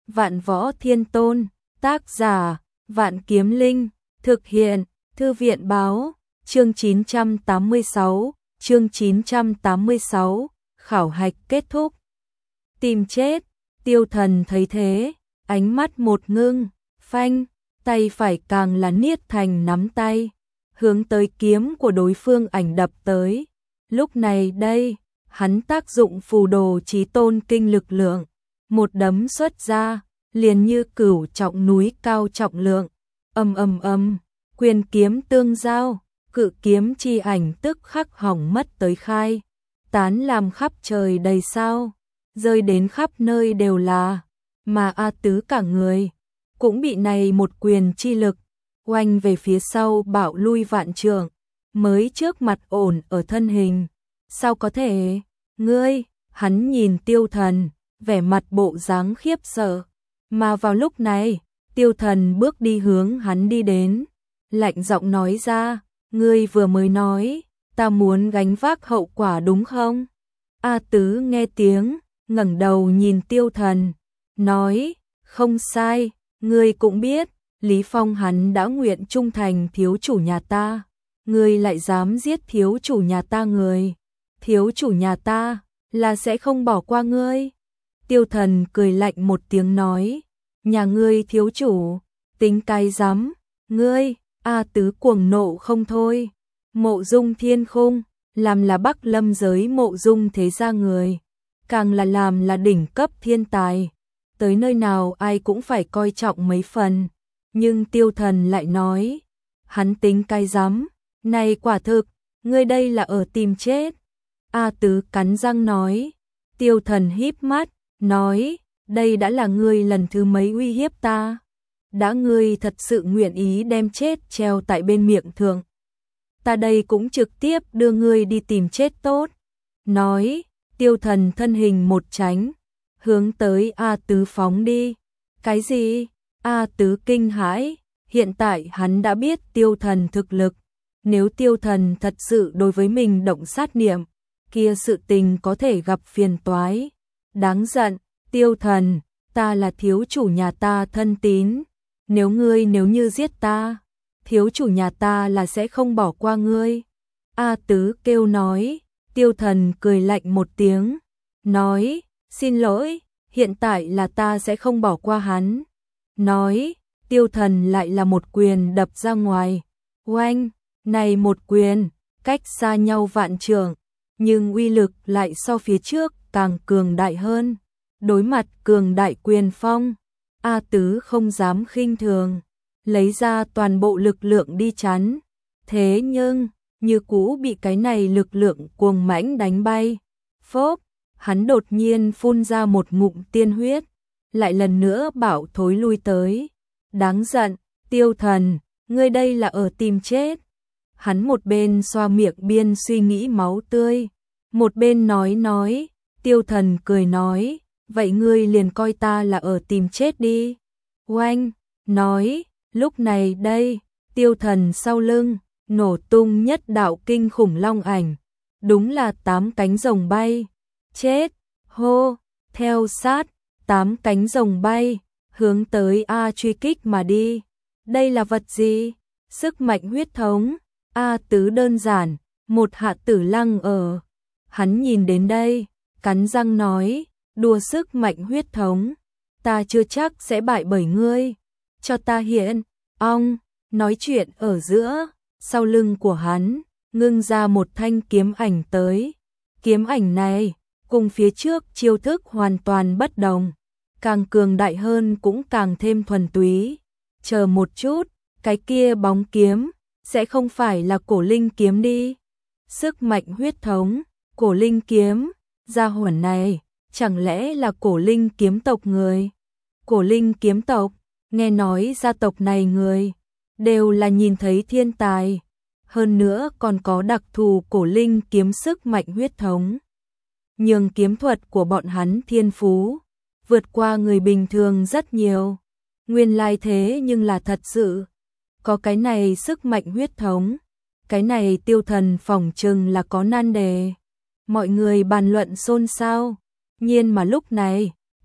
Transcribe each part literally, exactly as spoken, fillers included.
Vạn Võ Thiên Tôn, tác giả, Vạn Kiếm Linh, thực hiện, Thư viện báo, chương chín trăm tám mươi sáu, chương chín trăm tám mươi sáu, khảo hạch kết thúc. Tìm chết, Tiêu Thần thấy thế, ánh mắt một ngưng, phanh, tay phải càng là niết thành nắm tay, hướng tới kiếm của đối phương ảnh đập tới. Lúc này đây, hắn tác dụng phù đồ chí tôn kinh lực lượng, một đấm xuất ra, liền như cửu trọng núi cao trọng lượng, ầm ầm ầm, quyền kiếm tương giao, cự kiếm chi ảnh tức khắc hỏng mất tới khai, tán làm khắp trời đầy sao, rơi đến khắp nơi đều là, mà A Tứ cả người cũng bị này một quyền chi lực oanh về phía sau bạo lui vạn trượng, mới trước mặt ổn ở thân hình. Sao có thể? Ngươi, hắn nhìn Tiêu Thần, vẻ mặt bộ dáng khiếp sợ, mà vào lúc này, Tiêu Thần bước đi hướng hắn đi đến, lạnh giọng nói ra, ngươi vừa mới nói, ta muốn gánh vác hậu quả đúng không? A Tứ nghe tiếng, ngẩng đầu nhìn Tiêu Thần, nói, không sai, ngươi cũng biết, Lý Phong hắn đã nguyện trung thành thiếu chủ nhà ta, ngươi lại dám giết thiếu chủ nhà ta người, thiếu chủ nhà ta là sẽ không bỏ qua ngươi. Tiêu Thần cười lạnh một tiếng nói, nhà ngươi thiếu chủ, tính cái dám, ngươi, A Tứ cuồng nộ không thôi. Mộ Dung Thiên Khung, làm là Bắc Lâm giới mộ dung thế gia người, càng là làm là đỉnh cấp thiên tài, tới nơi nào ai cũng phải coi trọng mấy phần. Nhưng Tiêu Thần lại nói, hắn tính cái dám, này quả thực, ngươi đây là ở tìm chết. A Tứ cắn răng nói, Tiêu Thần híp mắt, nói, đây đã là ngươi lần thứ mấy uy hiếp ta. Đã ngươi thật sự nguyện ý đem chết treo tại bên miệng thượng, ta đây cũng trực tiếp đưa ngươi đi tìm chết tốt. Nói, Tiêu Thần thân hình một tránh, hướng tới A Tứ phóng đi. Cái gì? A Tứ kinh hãi, hiện tại hắn đã biết Tiêu Thần thực lực, nếu Tiêu Thần thật sự đối với mình động sát niệm, kia sự tình có thể gặp phiền toái. Đáng giận, Tiêu Thần, ta là thiếu chủ nhà ta thân tín, nếu ngươi nếu như giết ta, thiếu chủ nhà ta là sẽ không bỏ qua ngươi. A Tứ kêu nói, Tiêu Thần cười lạnh một tiếng, nói, xin lỗi, hiện tại là ta sẽ không bỏ qua hắn. Nói, Tiêu Thần lại là một quyền đập ra ngoài, oanh, này một quyền, cách xa nhau vạn trượng, nhưng uy lực lại so phía trước càng cường đại hơn. Đối mặt cường đại quyền phong, A Tứ không dám khinh thường, lấy ra toàn bộ lực lượng đi chắn. Thế nhưng, như cũ bị cái này lực lượng cuồng mãnh đánh bay. Phốp, hắn đột nhiên phun ra một ngụm tiên huyết, lại lần nữa bảo thối lui tới. Đáng giận, Tiêu Thần, ngươi đây là ở tìm chết. Hắn một bên xoa miệng biên suy nghĩ máu tươi, một bên nói nói, Tiêu Thần cười nói, vậy ngươi liền coi ta là ở tìm chết đi. Oanh, nói, lúc này đây, Tiêu Thần sau lưng, nổ tung nhất đạo kinh khủng long ảnh, đúng là tám cánh rồng bay. Chết, hô, theo sát, tám cánh rồng bay, hướng tới A truy kích mà đi. Đây là vật gì? Sức mạnh huyết thống. A Tứ đơn giản, một hạ tử lăng ở. Hắn nhìn đến đây, cắn răng nói, đùa sức mạnh huyết thống, ta chưa chắc sẽ bại bởi ngươi. Cho ta hiện, ong, nói chuyện ở giữa, sau lưng của hắn, ngưng ra một thanh kiếm ảnh tới. Kiếm ảnh này, cùng phía trước chiêu thức hoàn toàn bất đồng, càng cường đại hơn cũng càng thêm thuần túy. Chờ một chút, cái kia bóng kiếm, sẽ không phải là cổ linh kiếm đi. Sức mạnh huyết thống, cổ linh kiếm, gia hỏa này, chẳng lẽ là cổ linh kiếm tộc người? Cổ linh kiếm tộc, nghe nói gia tộc này người, đều là nhìn thấy thiên tài, hơn nữa còn có đặc thù cổ linh kiếm sức mạnh huyết thống. Nhưng kiếm thuật của bọn hắn thiên phú, vượt qua người bình thường rất nhiều. Nguyên lai thế nhưng là thật sự, có cái này sức mạnh huyết thống, cái này Tiêu Thần phỏng chừng là có nan đề. Mọi người bàn luận xôn xao, nhiên mà lúc này,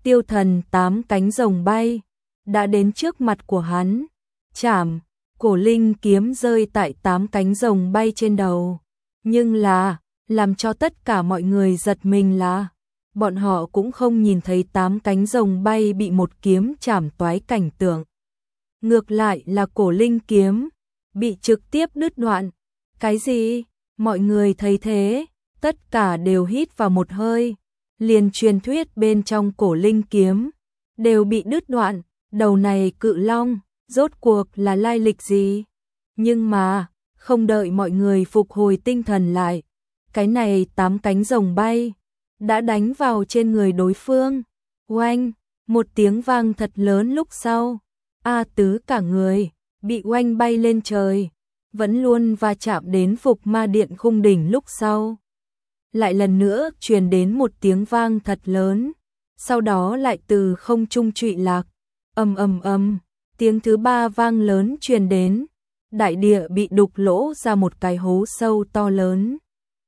Tiêu Thần tám cánh rồng bay, đã đến trước mặt của hắn, chảm, cổ linh kiếm rơi tại tám cánh rồng bay trên đầu. Nhưng là, làm cho tất cả mọi người giật mình là, bọn họ cũng không nhìn thấy tám cánh rồng bay bị một kiếm chảm toái cảnh tượng. Ngược lại là cổ linh kiếm, bị trực tiếp đứt đoạn. Cái gì? Mọi người thấy thế, tất cả đều hít vào một hơi. Liền truyền thuyết bên trong cổ linh kiếm, đều bị đứt đoạn. Đầu này cự long, rốt cuộc là lai lịch gì? Nhưng mà, không đợi mọi người phục hồi tinh thần lại, cái này tám cánh rồng bay, đã đánh vào trên người đối phương. Oanh, một tiếng vang thật lớn lúc sau. A Tứ cả người, bị oanh bay lên trời, vẫn luôn va chạm đến Phục Ma Điện khung đỉnh lúc sau. Lại lần nữa truyền đến một tiếng vang thật lớn, sau đó lại từ không trung trụy lạc. Ầm ầm ầm, tiếng thứ ba vang lớn truyền đến, đại địa bị đục lỗ ra một cái hố sâu to lớn.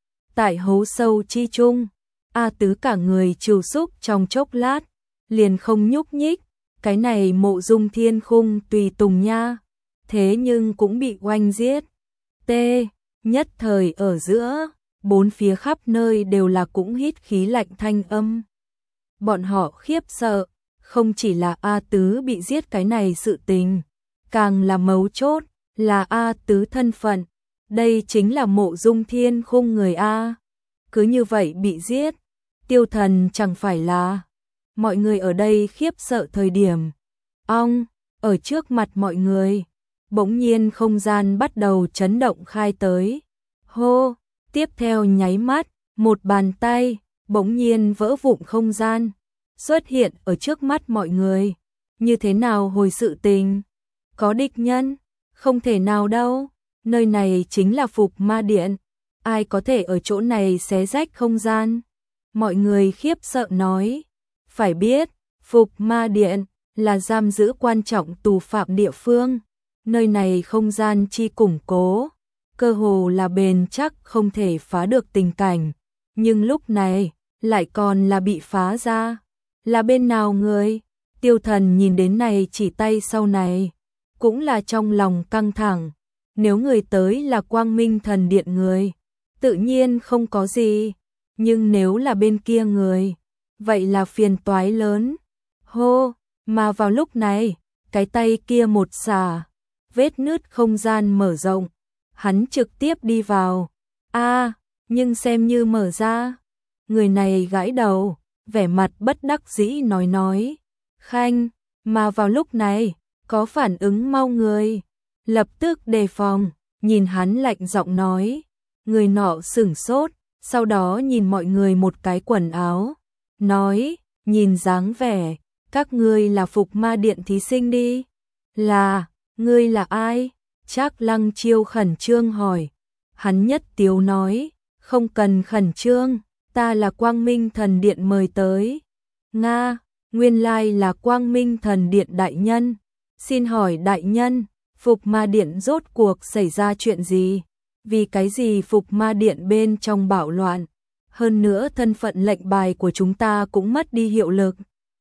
Tại hố sâu chi trung, A Tứ cả người trìu xúc trong chốc lát, liền không nhúc nhích. Cái này Mộ Dung Thiên Khung tùy tùng nha, thế nhưng cũng bị oanh giết. T, nhất thời ở giữa, bốn phía khắp nơi đều là cũng hít khí lạnh thanh âm. Bọn họ khiếp sợ, không chỉ là A Tứ bị giết cái này sự tình, càng là mấu chốt, là A Tứ thân phận. Đây chính là Mộ Dung Thiên Khung người A. Cứ như vậy bị giết, Tiêu Thần chẳng phải là... Mọi người ở đây khiếp sợ thời điểm. Ong, ở trước mặt mọi người, bỗng nhiên không gian bắt đầu chấn động khai tới. Hô, tiếp theo nháy mắt, một bàn tay, bỗng nhiên vỡ vụn không gian, xuất hiện ở trước mắt mọi người. Như thế nào hồi sự tình? Có địch nhân? Không thể nào đâu, nơi này chính là Phục Ma Điện. Ai có thể ở chỗ này xé rách không gian? Mọi người khiếp sợ nói. Phải biết, Phục Ma Điện là giam giữ quan trọng tù phạm địa phương, nơi này không gian chi củng cố, cơ hồ là bền chắc không thể phá được tình cảnh, nhưng lúc này lại còn là bị phá ra. Là bên nào người? Tiêu Thần nhìn đến này chỉ tay sau này, cũng là trong lòng căng thẳng. Nếu người tới là Quang Minh Thần Điện người, tự nhiên không có gì, nhưng nếu là bên kia người, vậy là phiền toái lớn. Hô, mà vào lúc này, cái tay kia một xả, vết nứt không gian mở rộng, hắn trực tiếp đi vào. A, à, nhưng xem như mở ra. Người này gãi đầu, vẻ mặt bất đắc dĩ nói nói. Khanh, mà vào lúc này, có phản ứng mau người, lập tức đề phòng, nhìn hắn lạnh giọng nói. Người nọ sửng sốt, sau đó nhìn mọi người một cái quần áo. Nói, nhìn dáng vẻ, các ngươi là Phục Ma Điện thí sinh đi. Là, ngươi là ai? Trác Lăng Chiêu khẩn trương hỏi. Hắn nhất tiếu nói, không cần khẩn trương, ta là Quang Minh Thần Điện mời tới. Nga, nguyên lai là Quang Minh Thần Điện đại nhân. Xin hỏi đại nhân, Phục Ma Điện rốt cuộc xảy ra chuyện gì? Vì cái gì Phục Ma Điện bên trong bạo loạn? Hơn nữa thân phận lệnh bài của chúng ta cũng mất đi hiệu lực.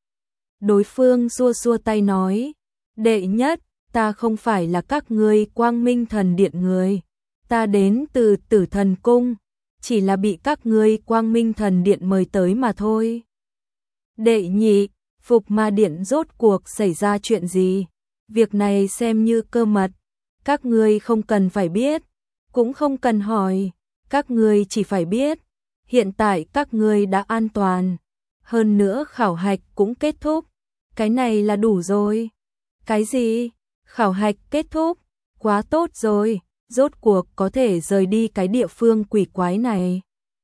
Đối phương xua xua tay nói, đệ nhất, ta không phải là các ngươi Quang Minh Thần Điện người, ta đến từ Tử Thần Cung, chỉ là bị các ngươi Quang Minh Thần Điện mời tới mà thôi. Đệ nhị, Phục Ma Điện rốt cuộc xảy ra chuyện gì? Việc này xem như cơ mật, các ngươi không cần phải biết, cũng không cần hỏi, các ngươi chỉ phải biết. Hiện tại các ngươi đã an toàn, hơn nữa khảo hạch cũng kết thúc, cái này là đủ rồi. Cái gì? Khảo hạch kết thúc? Quá tốt rồi, rốt cuộc có thể rời đi cái địa phương quỷ quái này.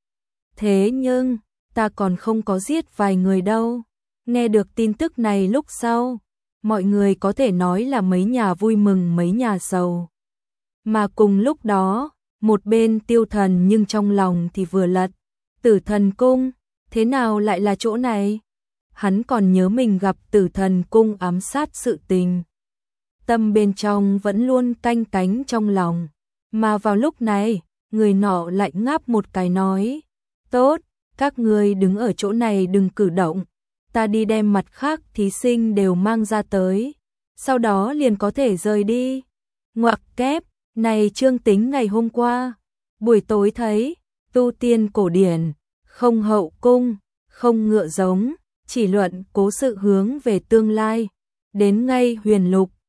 Thế nhưng, ta còn không có giết vài người đâu. Nghe được tin tức này lúc sau, mọi người có thể nói là mấy nhà vui mừng mấy nhà sầu. Mà cùng lúc đó, một bên Tiêu Thần nhưng trong lòng thì vừa lật. Tử Thần Cung, thế nào lại là chỗ này? Hắn còn nhớ mình gặp Tử Thần Cung ám sát sự tình. Tâm bên trong vẫn luôn canh cánh trong lòng. Mà vào lúc này, người nọ lại ngáp một cái nói. Tốt, các ngươi đứng ở chỗ này đừng cử động. ta đi đem mặt khác thí sinh đều mang ra tới, sau đó liền có thể rời đi. Ngoặc kép, này Trương Tính ngày hôm qua, buổi tối thấy, tu tiên cổ điển, không hậu cung, không ngựa giống, chỉ luận cố sự hướng về tương lai, đến ngay huyền lục,